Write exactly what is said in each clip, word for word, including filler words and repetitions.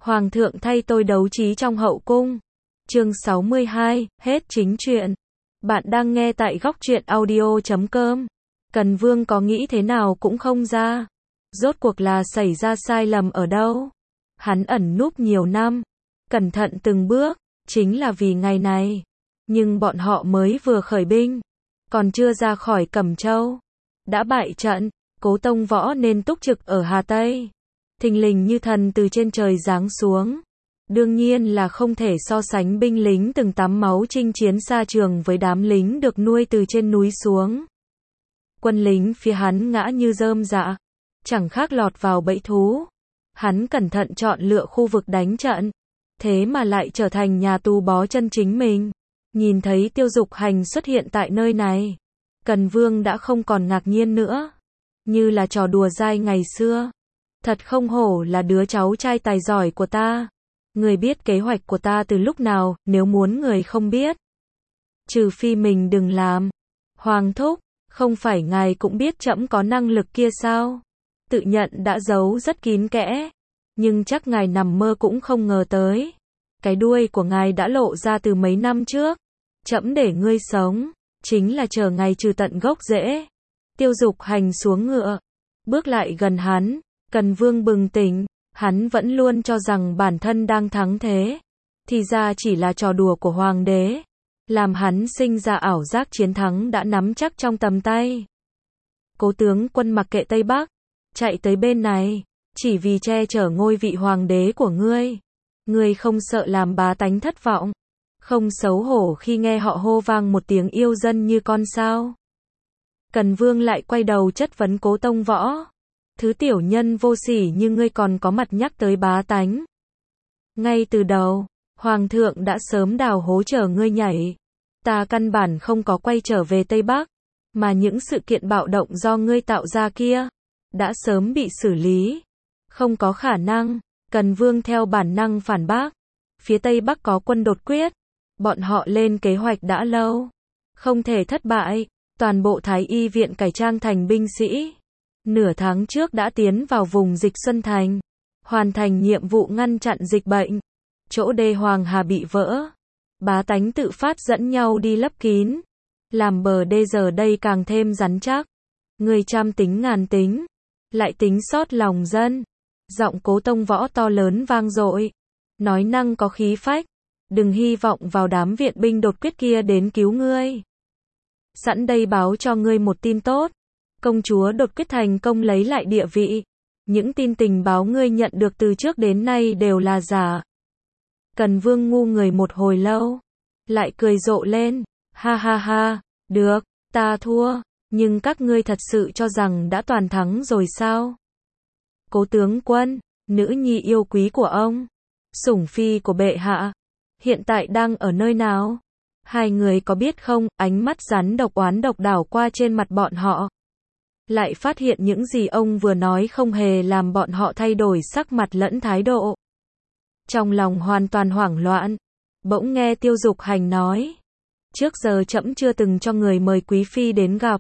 Hoàng thượng thay tôi đấu trí trong hậu cung. Chương sáu mươi hai, hết chính truyện. Bạn đang nghe tại góc truyện audio chấm com. Cần Vương có nghĩ thế nào cũng không ra. Rốt cuộc là xảy ra sai lầm ở đâu? Hắn ẩn núp nhiều năm, cẩn thận từng bước, chính là vì ngày này. Nhưng bọn họ mới vừa khởi binh, còn chưa ra khỏi Cẩm Châu, đã bại trận. Cố Tông Võ nên túc trực ở Hà Tây. Thình lình như thần từ trên trời giáng xuống. Đương nhiên là không thể so sánh binh lính từng tắm máu chinh chiến xa trường với đám lính được nuôi từ trên núi xuống. Quân lính phía hắn ngã như rơm rạ, chẳng khác lọt vào bẫy thú. Hắn cẩn thận chọn lựa khu vực đánh trận, thế mà lại trở thành nhà tù bó chân chính mình. Nhìn thấy Tiêu Dục Hành xuất hiện tại nơi này, Cần Vương đã không còn ngạc nhiên nữa, như là trò đùa dai ngày xưa. Thật không hổ là đứa cháu trai tài giỏi của ta. Người biết kế hoạch của ta từ lúc nào, nếu muốn người không biết. Trừ phi mình đừng làm. Hoàng thúc, không phải ngài cũng biết trẫm có năng lực kia sao? Tự nhận đã giấu rất kín kẽ, nhưng chắc ngài nằm mơ cũng không ngờ tới. Cái đuôi của ngài đã lộ ra từ mấy năm trước. Trẫm để ngươi sống, chính là chờ ngài trừ tận gốc rễ. Tiêu Dục Hành xuống ngựa, bước lại gần hắn. Cần Vương bừng tỉnh, hắn vẫn luôn cho rằng bản thân đang thắng thế. Thì ra chỉ là trò đùa của hoàng đế, làm hắn sinh ra ảo giác chiến thắng đã nắm chắc trong tầm tay. Cố tướng quân mặc kệ Tây Bắc, chạy tới bên này, chỉ vì che chở ngôi vị hoàng đế của ngươi. Ngươi không sợ làm bá tánh thất vọng, không xấu hổ khi nghe họ hô vang một tiếng yêu dân như con sao? Cần Vương lại quay đầu chất vấn Cố Tông Võ. Thứ tiểu nhân vô sỉ như ngươi còn có mặt nhắc tới bá tánh. Ngay từ đầu, Hoàng thượng đã sớm đào hố chờ ngươi nhảy. Ta căn bản không có quay trở về Tây Bắc, mà những sự kiện bạo động do ngươi tạo ra kia, đã sớm bị xử lý. Không có khả năng, Cần Vương theo bản năng phản bác. Phía Tây Bắc có quân đột quyết, bọn họ lên kế hoạch đã lâu, không thể thất bại. Toàn bộ Thái Y viện cải trang thành binh sĩ. Nửa tháng trước đã tiến vào vùng dịch Xuân Thành, hoàn thành nhiệm vụ ngăn chặn dịch bệnh. Chỗ đê Hoàng Hà bị vỡ, bá tánh tự phát dẫn nhau đi lấp kín, làm bờ đê giờ đây càng thêm rắn chắc. Người trăm tính ngàn tính, lại tính sót lòng dân. Giọng Cố Tông Võ to lớn vang dội, nói năng có khí phách. Đừng hy vọng vào đám viện binh đột quyết kia đến cứu ngươi. Sẵn đây báo cho ngươi một tin tốt. Công chúa đột quyết thành công lấy lại địa vị. Những tin tình báo ngươi nhận được từ trước đến nay đều là giả. Cần Vương ngu người một hồi lâu, lại cười rộ lên. Ha ha ha, được, ta thua, nhưng các ngươi thật sự cho rằng đã toàn thắng rồi sao? Cố tướng quân, nữ nhi yêu quý của ông, sủng phi của bệ hạ, hiện tại đang ở nơi nào? Hai người có biết không? Ánh mắt rắn độc oán độc đảo qua trên mặt bọn họ, lại phát hiện những gì ông vừa nói không hề làm bọn họ thay đổi sắc mặt lẫn thái độ. Trong lòng hoàn toàn hoảng loạn, bỗng nghe Tiêu Dục Hành nói, trước giờ trẫm chưa từng cho người mời quý phi đến gặp,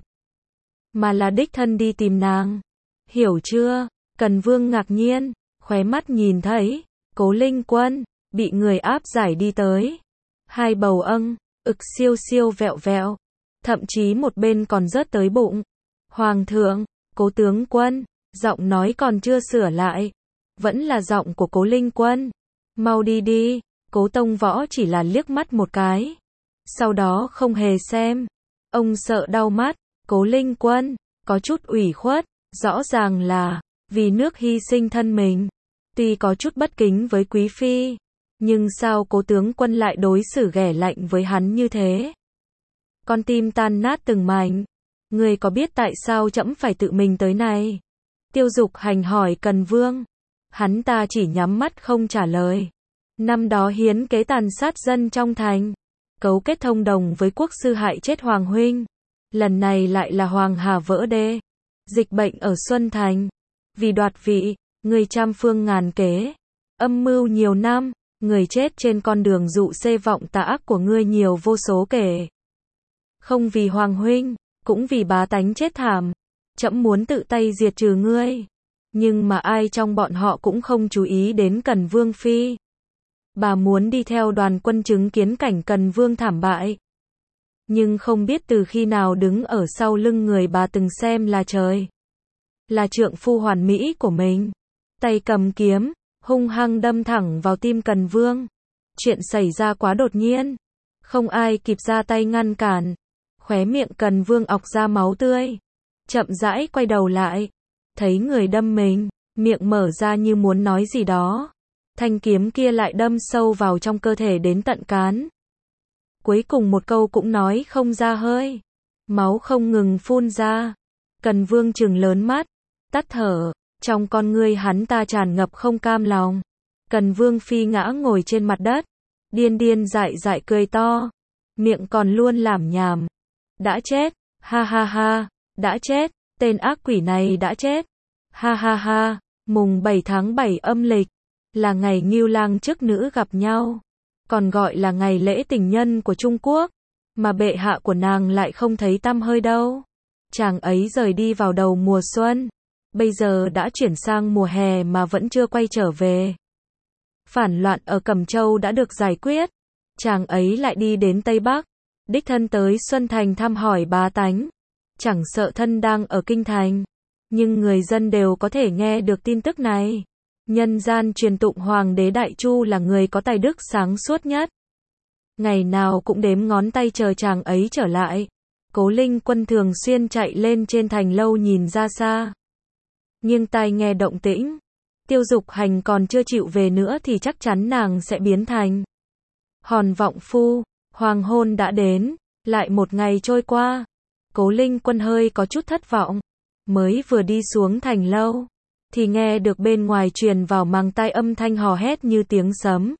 mà là đích thân đi tìm nàng. Hiểu chưa? Cần Vương ngạc nhiên, khóe mắt nhìn thấy Cố Linh Quân bị người áp giải đi tới. Hai bầu âng, ực siêu siêu vẹo vẹo, thậm chí một bên còn rớt tới bụng. Hoàng thượng, Cố tướng quân, giọng nói còn chưa sửa lại, vẫn là giọng của Cố Linh Quân. Mau đi đi. Cố Tông Võ chỉ là liếc mắt một cái, sau đó không hề xem. Ông sợ đau mắt. Cố Linh Quân có chút ủy khuất, rõ ràng là vì nước hy sinh thân mình. Tuy có chút bất kính với quý phi, nhưng sao Cố tướng quân lại đối xử ghẻ lạnh với hắn như thế? Con tim tan nát từng mảnh. Người có biết tại sao trẫm phải tự mình tới này? Tiêu Dục Hành hỏi Cần Vương. Hắn ta chỉ nhắm mắt không trả lời. Năm đó hiến kế tàn sát dân trong thành, cấu kết thông đồng với quốc sư hại chết Hoàng huynh. Lần này lại là Hoàng Hà vỡ đê, dịch bệnh ở Xuân Thành. Vì đoạt vị, người trăm phương ngàn kế, âm mưu nhiều năm, người chết trên con đường dụ xê vọng tà ác của ngươi nhiều vô số kể. Không vì Hoàng huynh, cũng vì bá tánh chết thảm, trẫm muốn tự tay diệt trừ ngươi. Nhưng mà ai trong bọn họ cũng không chú ý đến Cần Vương Phi. Bà muốn đi theo đoàn quân chứng kiến cảnh Cần Vương thảm bại. Nhưng không biết từ khi nào đứng ở sau lưng người bà từng xem là trời. Là trượng phu hoàn mỹ của mình. Tay cầm kiếm, hung hăng đâm thẳng vào tim Cần Vương. Chuyện xảy ra quá đột nhiên. Không ai kịp ra tay ngăn cản. Khóe miệng Cần Vương ọc ra máu tươi. Chậm rãi quay đầu lại. Thấy người đâm mình, miệng mở ra như muốn nói gì đó. Thanh kiếm kia lại đâm sâu vào trong cơ thể đến tận cán. Cuối cùng một câu cũng nói không ra hơi. Máu không ngừng phun ra. Cần Vương trừng lớn mắt, tắt thở. Trong con ngươi hắn ta tràn ngập không cam lòng. Cần Vương Phi ngã ngồi trên mặt đất. Điên điên dại dại cười to. Miệng còn luôn lảm nhảm. Đã chết, ha ha ha, đã chết, tên ác quỷ này đã chết. Ha ha ha, mùng bảy tháng bảy âm lịch. Là ngày Ngưu Lang chức nữ gặp nhau. Còn gọi là ngày lễ tình nhân của Trung Quốc. Mà bệ hạ của nàng lại không thấy tăm hơi đâu. Chàng ấy rời đi vào đầu mùa xuân. Bây giờ đã chuyển sang mùa hè mà vẫn chưa quay trở về. Phản loạn ở Cẩm Châu đã được giải quyết. Chàng ấy lại đi đến Tây Bắc. Đích thân tới Xuân Thành thăm hỏi bá tánh. Chẳng sợ thân đang ở Kinh Thành. Nhưng người dân đều có thể nghe được tin tức này. Nhân gian truyền tụng Hoàng đế Đại Chu là người có tài đức sáng suốt nhất. Ngày nào cũng đếm ngón tay chờ chàng ấy trở lại. Cố Linh Quân thường xuyên chạy lên trên thành lâu nhìn ra xa. Nhưng tai nghe động tĩnh. Tiêu Dục Hành còn chưa chịu về nữa thì chắc chắn nàng sẽ biến thành Hòn Vọng Phu. Hoàng hôn đã đến. Lại một ngày trôi qua. Cố Linh Quân hơi có chút thất vọng. Mới vừa đi xuống thành lâu. Thì nghe được bên ngoài truyền vào màng tai âm thanh hò hét như tiếng sấm.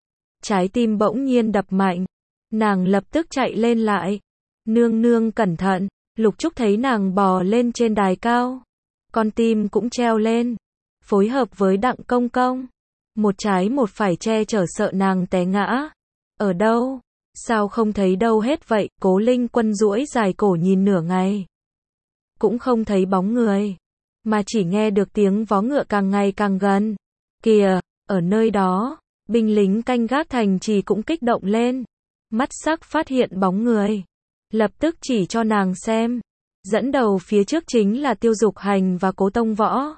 Trái tim bỗng nhiên đập mạnh. Nàng lập tức chạy lên lại. Nương nương cẩn thận. Lục Trúc thấy nàng bò lên trên đài cao. Con tim cũng treo lên. Phối hợp với Đặng Công Công. Một trái một phải che chở sợ nàng té ngã. Ở đâu? Sao không thấy đâu hết vậy? Cố Linh Quân duỗi dài cổ nhìn nửa ngày. Cũng không thấy bóng người. Mà chỉ nghe được tiếng vó ngựa càng ngày càng gần. Kìa, ở nơi đó, binh lính canh gác thành trì cũng kích động lên. Mắt sắc phát hiện bóng người. Lập tức chỉ cho nàng xem. Dẫn đầu phía trước chính là Tiêu Dục Hành và Cố Tông Võ.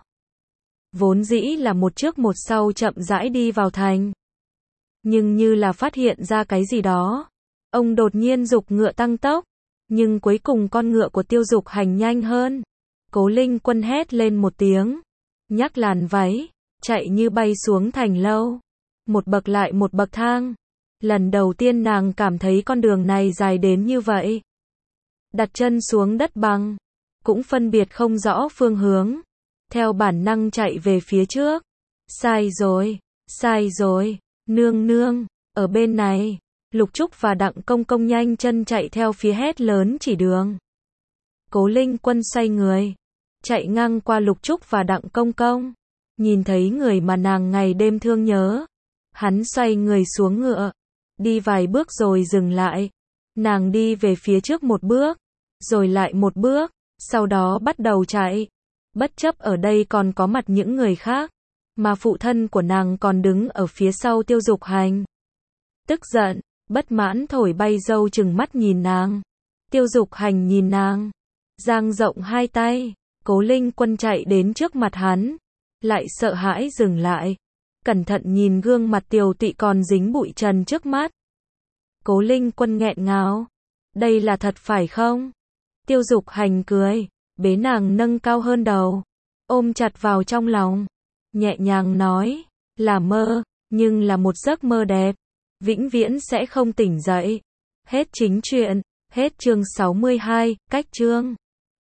Vốn dĩ là một trước một sau chậm rãi đi vào thành. Nhưng như là phát hiện ra cái gì đó. Ông đột nhiên giục ngựa tăng tốc. Nhưng cuối cùng con ngựa của Tiêu Dục Hành nhanh hơn. Cố Linh Quân hét lên một tiếng. Nhắc làn váy. Chạy như bay xuống thành lâu. Một bậc lại một bậc thang. Lần đầu tiên nàng cảm thấy con đường này dài đến như vậy. Đặt chân xuống đất bằng. Cũng phân biệt không rõ phương hướng. Theo bản năng chạy về phía trước. Sai rồi. Sai rồi. Nương nương. Ở bên này. Lục Trúc và Đặng Công Công nhanh chân chạy theo phía hét lớn chỉ đường. Cố Linh Quân xoay người. Chạy ngang qua Lục Trúc và Đặng Công Công. Nhìn thấy người mà nàng ngày đêm thương nhớ. Hắn xoay người xuống ngựa. Đi vài bước rồi dừng lại. Nàng đi về phía trước một bước. Rồi lại một bước. Sau đó bắt đầu chạy. Bất chấp ở đây còn có mặt những người khác. Mà phụ thân của nàng còn đứng ở phía sau Tiêu Dục Hành. Tức giận, bất mãn thổi bay râu chừng mắt nhìn nàng. Tiêu Dục Hành nhìn nàng. Dang rộng hai tay. Cố Linh Quân chạy đến trước mặt hắn. Lại sợ hãi dừng lại. Cẩn thận nhìn gương mặt tiều tụy còn dính bụi trần trước mắt. Cố Linh Quân nghẹn ngào. Đây là thật phải không? Tiêu Dục Hành cười. Bế nàng nâng cao hơn đầu. Ôm chặt vào trong lòng. Nhẹ nhàng nói. Là mơ. Nhưng là một giấc mơ đẹp. Vĩnh viễn sẽ không tỉnh dậy. Hết chính truyện. Hết chương sáu mươi hai. Cách chương.